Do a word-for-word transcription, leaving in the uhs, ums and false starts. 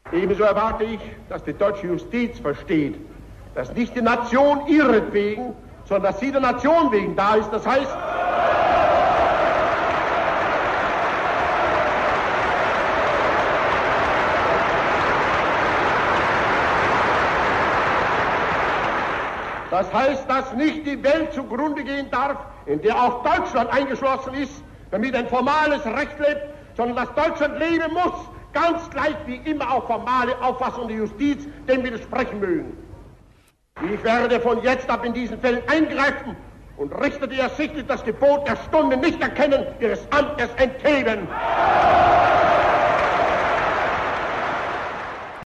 Ebenso erwarte ich, dass die deutsche Justiz versteht, dass nicht die Nation ihretwegen, sondern dass sie der Nation wegen da ist. Das heißt, das heißt, dass nicht die Welt zugrunde gehen darf, in der auch Deutschland eingeschlossen ist, damit ein formales Recht lebt, sondern dass Deutschland leben muss, ganz gleich wie immer auch formale Auffassungen der Justiz dem widersprechen mögen. Ich werde von jetzt ab in diesen Fällen eingreifen und richte die ersichtlich das Gebot der Stunde nicht erkennen, ihres Amtes entheben.